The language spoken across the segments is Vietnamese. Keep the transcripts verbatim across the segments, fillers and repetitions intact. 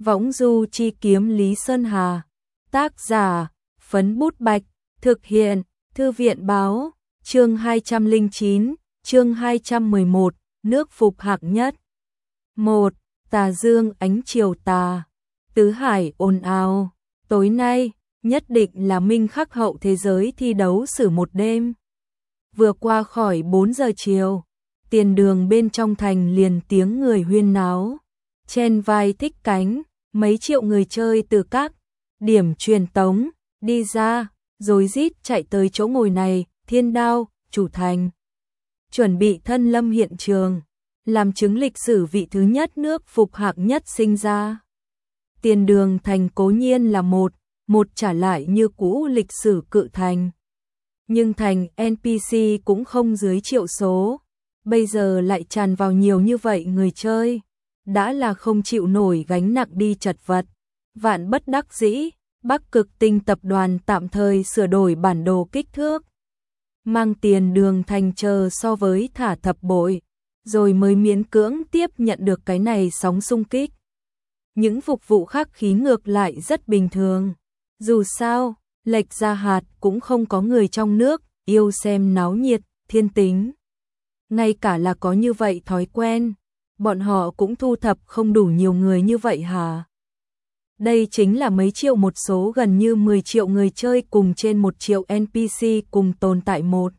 Võng du chi kiếm Lý Sơn Hà. Tác giả, Phấn Bút Bạch. Thực hiện, Thư viện Báo. Chương hai trăm lẻ chín, chương hai trăm mười một, nước phục hạng nhất. một. Tà dương ánh chiều tà. Tứ hải ồn ào. Tối nay, nhất định là minh khắc hậu thế giới thi đấu xử một đêm. Vừa qua khỏi bốn giờ chiều, tiền đường bên trong thành liền tiếng người huyên náo. Trên vai thích cánh, mấy triệu người chơi từ các điểm truyền tống đi ra, rồi rít chạy tới chỗ ngồi này. Thiên Đao, chủ thành, chuẩn bị thân lâm hiện trường, làm chứng lịch sử vị thứ nhất nước phục hạng nhất sinh ra. Tiền đường thành cố nhiên là một, một trả lại như cũ lịch sử cự thành. Nhưng thành en pê xê cũng không dưới triệu số, bây giờ lại tràn vào nhiều như vậy người chơi, đã là không chịu nổi gánh nặng đi chật vật. Vạn bất đắc dĩ, Bắc Cực Tinh tập đoàn tạm thời sửa đổi bản đồ kích thước, mang tiền đường thành chờ so với thả thập bội, rồi mới miễn cưỡng tiếp nhận được cái này sóng xung kích. Những phục vụ khác khí ngược lại rất bình thường. Dù sao, lệch ra hạt cũng không có người trong nước yêu xem náo nhiệt, thiên tính. Ngay cả là có như vậy thói quen, bọn họ cũng thu thập không đủ nhiều người như vậy hả? Đây chính là mấy triệu một số gần như mười triệu người chơi cùng trên một triệu en pê xê cùng tồn tại một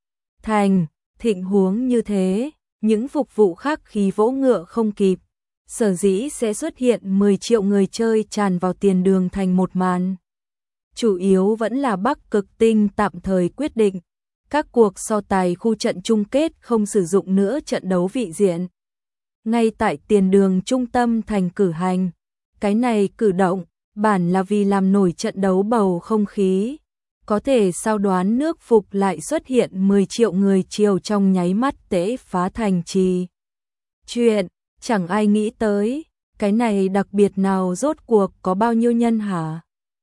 thành. Thịnh huống như thế, những phục vụ khác khí vỗ ngựa không kịp, sở dĩ sẽ xuất hiện mười triệu người chơi tràn vào tiền đường thành một màn. Chủ yếu vẫn là Bắc Cực Tinh tạm thời quyết định, các cuộc so tài khu trận chung kết không sử dụng nữa trận đấu vị diện. Ngay tại tiền đường trung tâm thành cử hành, cái này cử động, bản là vì làm nổi trận đấu bầu không khí. Có thể sao đoán nước phục lại xuất hiện mười triệu người chiều trong nháy mắt tễ phá thành trì. Chuyện, chẳng ai nghĩ tới, cái này đặc biệt nào rốt cuộc có bao nhiêu nhân hả?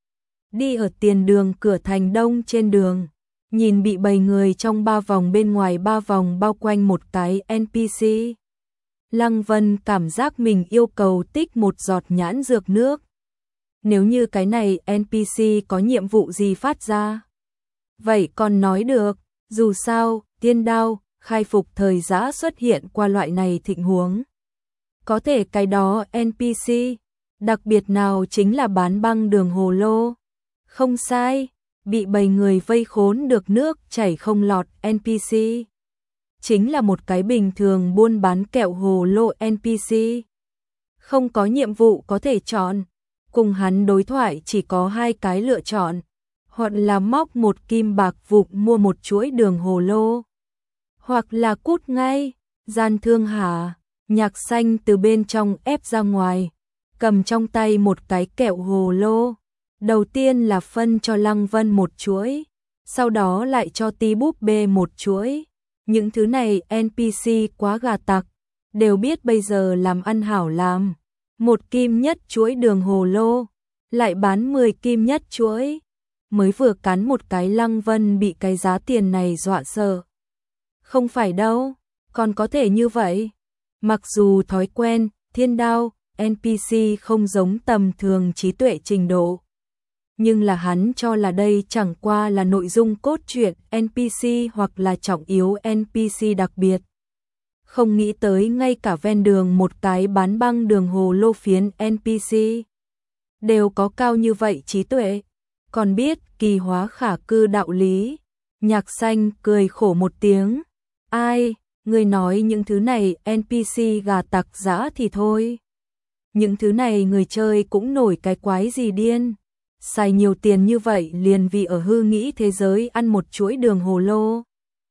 Đi ở tiền đường cửa thành đông trên đường, nhìn bị bầy người trong ba vòng bên ngoài ba vòng bao quanh một cái en pê xê. Lăng Vân cảm giác mình yêu cầu tích một giọt nhãn dược nước. Nếu như cái này en pê xê có nhiệm vụ gì phát ra, vậy còn nói được, dù sao, Thiên Đao, khai phục thời giã xuất hiện qua loại này thịnh huống. Có thể cái đó en pê xê, đặc biệt nào chính là bán băng đường hồ lô. Không sai, bị bầy người vây khốn được nước chảy không lọt en pê xê. Chính là một cái bình thường buôn bán kẹo hồ lô en pê xê. Không có nhiệm vụ có thể chọn, cùng hắn đối thoại chỉ có hai cái lựa chọn, hoặc là móc một kim bạc vụn mua một chuỗi đường hồ lô, hoặc là cút ngay. Gian thương hả? Nhạc Xanh từ bên trong ép ra ngoài, cầm trong tay một cái kẹo hồ lô. Đầu tiên là phân cho Lăng Vân một chuỗi, sau đó lại cho Tí Búp Bê một chuỗi. Những thứ này en pê xê quá gà tặc, đều biết bây giờ làm ăn hảo làm. Một kim nhất chuỗi đường hồ lô, lại bán mười kim nhất chuỗi. Mới vừa cắn một cái Lăng Vân bị cái giá tiền này dọa sợ. Không phải đâu, còn có thể như vậy. Mặc dù thói quen, Thiên Đao, en pê xê không giống tầm thường trí tuệ trình độ. Nhưng là hắn cho là đây chẳng qua là nội dung cốt truyện en pê xê hoặc là trọng yếu en pê xê đặc biệt. Không nghĩ tới ngay cả ven đường một cái bán băng đường hồ lô phiến en pê xê đều có cao như vậy trí tuệ, còn biết kỳ hóa khả cư đạo lý. Nhạc Xanh cười khổ một tiếng. Ai, người nói những thứ này en pê xê gà tặc dã thì thôi. Những thứ này người chơi cũng nổi cái quái gì điên. Xài nhiều tiền như vậy liền vì ở hư nghĩ thế giới ăn một chuỗi đường hồ lô.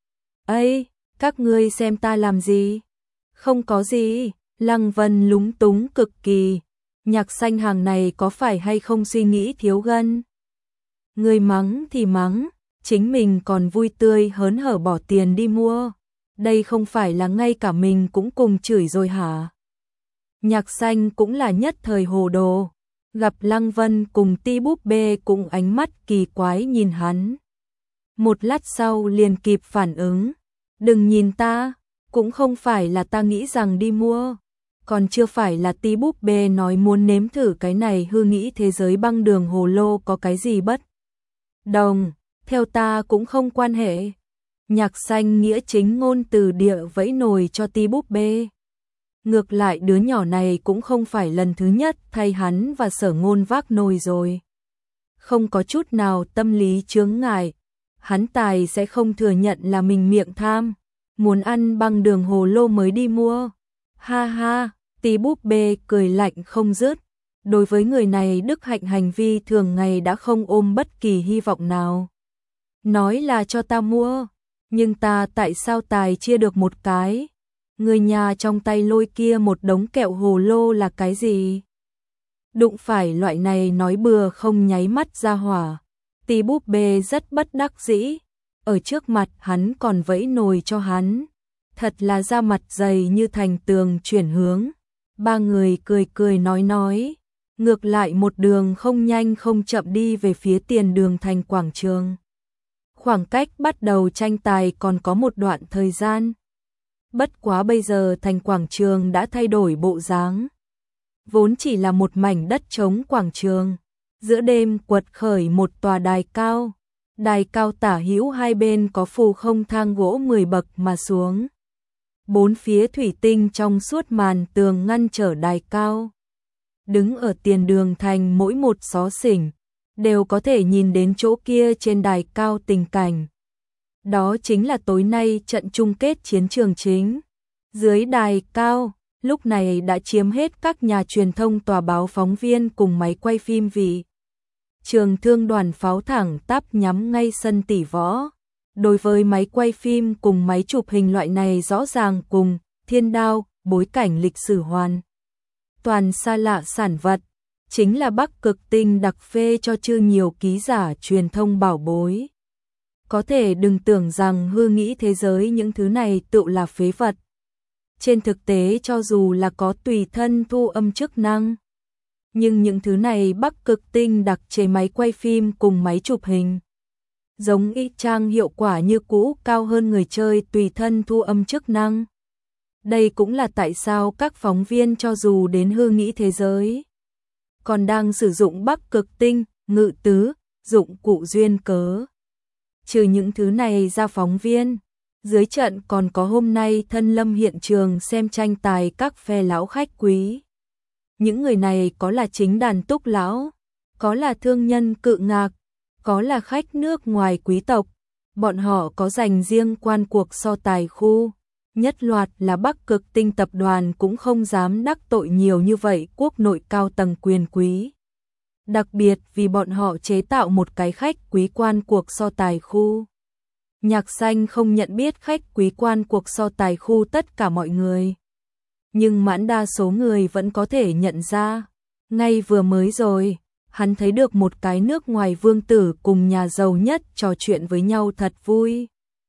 Ây, các ngươi xem ta làm gì? Không có gì. Lăng Vân lúng túng cực kỳ. Nhạc Xanh hàng này có phải hay không suy nghĩ thiếu gân? Người mắng thì mắng, chính mình còn vui tươi hớn hở bỏ tiền đi mua. Đây không phải là ngay cả mình cũng cùng chửi rồi hả? Nhạc Xanh cũng là nhất thời hồ đồ. Gặp Lăng Vân cùng Tí Búp Bê cùng ánh mắt kỳ quái nhìn hắn. Một lát sau liền kịp phản ứng. Đừng nhìn ta, cũng không phải là ta nghĩ rằng đi mua. Còn chưa phải là tí búp bê nói muốn nếm thử cái này, hư nghĩ thế giới băng đường hồ lô có cái gì bất đồng, theo ta cũng không quan hệ. Nhạc Xanh nghĩa chính ngôn từ địa vẫy nồi cho tí búp bê. Ngược lại đứa nhỏ này cũng không phải lần thứ nhất thay hắn và Sở Ngôn vác nồi rồi. Không có chút nào tâm lý chướng ngại, hắn tài sẽ không thừa nhận là mình miệng tham, muốn ăn băng đường hồ lô mới đi mua. Ha ha, tí búp bê cười lạnh không dứt. Đối với người này đức hạnh hành vi thường ngày đã không ôm bất kỳ hy vọng nào. Nói là cho ta mua, nhưng ta tại sao tài chia được một cái? Người nhà trong tay lôi kia một đống kẹo hồ lô là cái gì? Đụng phải loại này nói bừa không nháy mắt ra hỏa. Tí búp bê rất bất đắc dĩ, ở trước mặt hắn còn vẫy nồi cho hắn. Thật là da mặt dày như thành tường chuyển hướng. Ba người cười cười nói nói, ngược lại một đường không nhanh không chậm đi về phía tiền đường thành quảng trường. Khoảng cách bắt đầu tranh tài còn có một đoạn thời gian. Bất quá bây giờ thành quảng trường đã thay đổi bộ dáng. Vốn chỉ là một mảnh đất trống quảng trường. Giữa đêm quật khởi một tòa đài cao. Đài cao tả hữu hai bên có phù không thang gỗ mười bậc mà xuống. Bốn phía thủy tinh trong suốt màn tường ngăn trở đài cao. Đứng ở tiền đường thành mỗi một xó xỉnh, đều có thể nhìn đến chỗ kia trên đài cao tình cảnh. Đó chính là tối nay trận chung kết chiến trường chính. Dưới đài cao, lúc này đã chiếm hết các nhà truyền thông, tòa báo, phóng viên cùng máy quay phim vì trường thương đoàn pháo thẳng tắp nhắm ngay sân tỷ võ. Đối với máy quay phim cùng máy chụp hình loại này rõ ràng cùng thiên đao, bối cảnh lịch sử hoàn toàn xa lạ sản vật, chính là Bắc Cực Tinh đặc phê cho chưa nhiều ký giả truyền thông bảo bối. Có thể đừng tưởng rằng hư nghĩ thế giới những thứ này tự là phế vật. Trên thực tế cho dù là có tùy thân thu âm chức năng, nhưng những thứ này Bắc Cực Tinh đặc chế máy quay phim cùng máy chụp hình, giống y chang hiệu quả như cũ, cao hơn người chơi tùy thân thu âm chức năng. Đây cũng là tại sao các phóng viên cho dù đến hư nghĩ thế giới, còn đang sử dụng Bắc Cực Tinh, ngự tứ, dụng cụ duyên cớ. Trừ những thứ này ra, phóng viên dưới trận còn có hôm nay thân lâm hiện trường xem tranh tài các phe lão khách quý. Những người này có là chính đàn túc lão, có là thương nhân cự ngạc, có là khách nước ngoài quý tộc. Bọn họ có dành riêng quan cuộc so tài khu. Nhất loạt là Bắc Cực Tinh tập đoàn cũng không dám đắc tội nhiều như vậy quốc nội cao tầng quyền quý. Đặc biệt vì bọn họ chế tạo một cái khách quý quan cuộc so tài khu. Nhạc Xanh không nhận biết khách quý quan cuộc so tài khu tất cả mọi người, nhưng mãn đa số người vẫn có thể nhận ra. Ngay vừa mới rồi, hắn thấy được một cái nước ngoài vương tử cùng nhà giàu nhất trò chuyện với nhau thật vui.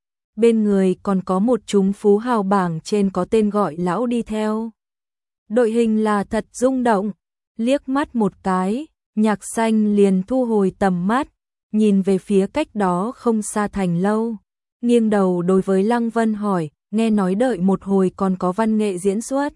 Bên người còn có một chúng phú hào bảng trên có tên gọi lão đi theo. Đội hình là thật rung động. Liếc mắt một cái, Nhạc Xanh liền thu hồi tầm mắt, nhìn về phía cách đó không xa thành lâu. Nghiêng đầu đối với Lăng Vân hỏi, nghe nói đợi một hồi còn có văn nghệ diễn xuất.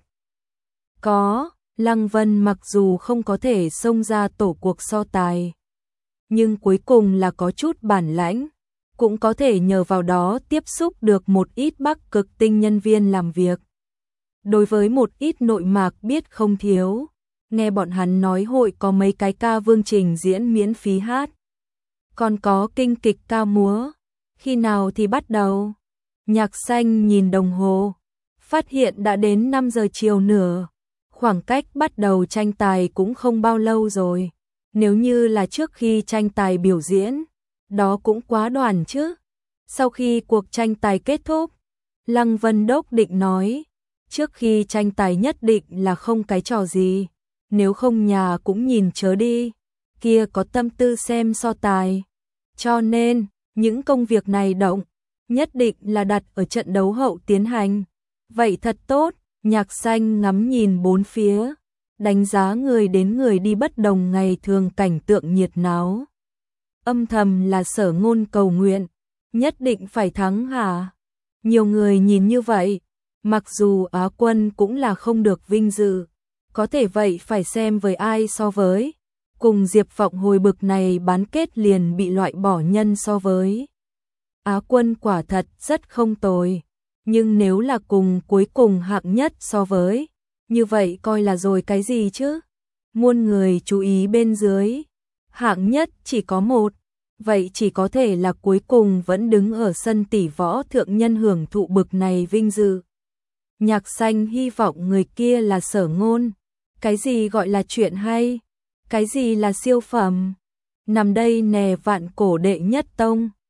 Có, Lăng Vân mặc dù không có thể xông ra tổ cuộc so tài, nhưng cuối cùng là có chút bản lãnh, cũng có thể nhờ vào đó tiếp xúc được một ít Bắc Cực Tinh nhân viên làm việc. Đối với một ít nội mạc biết không thiếu, nghe bọn hắn nói hội có mấy cái ca vương trình diễn miễn phí hát, còn có kinh kịch ca múa. Khi nào thì bắt đầu? Nhạc Xanh nhìn đồng hồ, phát hiện đã đến năm giờ chiều nửa. Khoảng cách bắt đầu tranh tài cũng không bao lâu rồi. Nếu như là trước khi tranh tài biểu diễn, đó cũng quá đoàn chứ. Sau khi cuộc tranh tài kết thúc, Lăng Vân Đốc định nói, trước khi tranh tài nhất định là không cái trò gì, nếu không nhà cũng nhìn chớ đi, kia có tâm tư xem so tài. Cho nên, những công việc này động, nhất định là đặt ở trận đấu hậu tiến hành. Vậy thật tốt. Nhạc Xanh ngắm nhìn bốn phía, đánh giá người đến người đi bất đồng ngày thường cảnh tượng nhiệt náo. Âm thầm là Sở Ngôn cầu nguyện, nhất định phải thắng hả? Nhiều người nhìn như vậy, Mặc dù Á quân cũng là không được vinh dự, có thể vậy phải xem với ai so với. Cùng Diệp Vọng hồi bực này bán kết liền bị loại bỏ nhân so với. Á quân quả thật rất không tồi, nhưng nếu là cùng cuối cùng hạng nhất so với, như vậy coi là rồi cái gì chứ? Muôn người chú ý bên dưới, hạng nhất chỉ có một, vậy chỉ có thể là cuối cùng vẫn đứng ở sân tỷ võ thượng nhân hưởng thụ bực này vinh dự. Nhạc Xanh hy vọng người kia là Sở Ngôn. Cái gì gọi là chuyện hay? Cái gì là siêu phẩm? Nằm đây nè vạn cổ đệ nhất tông.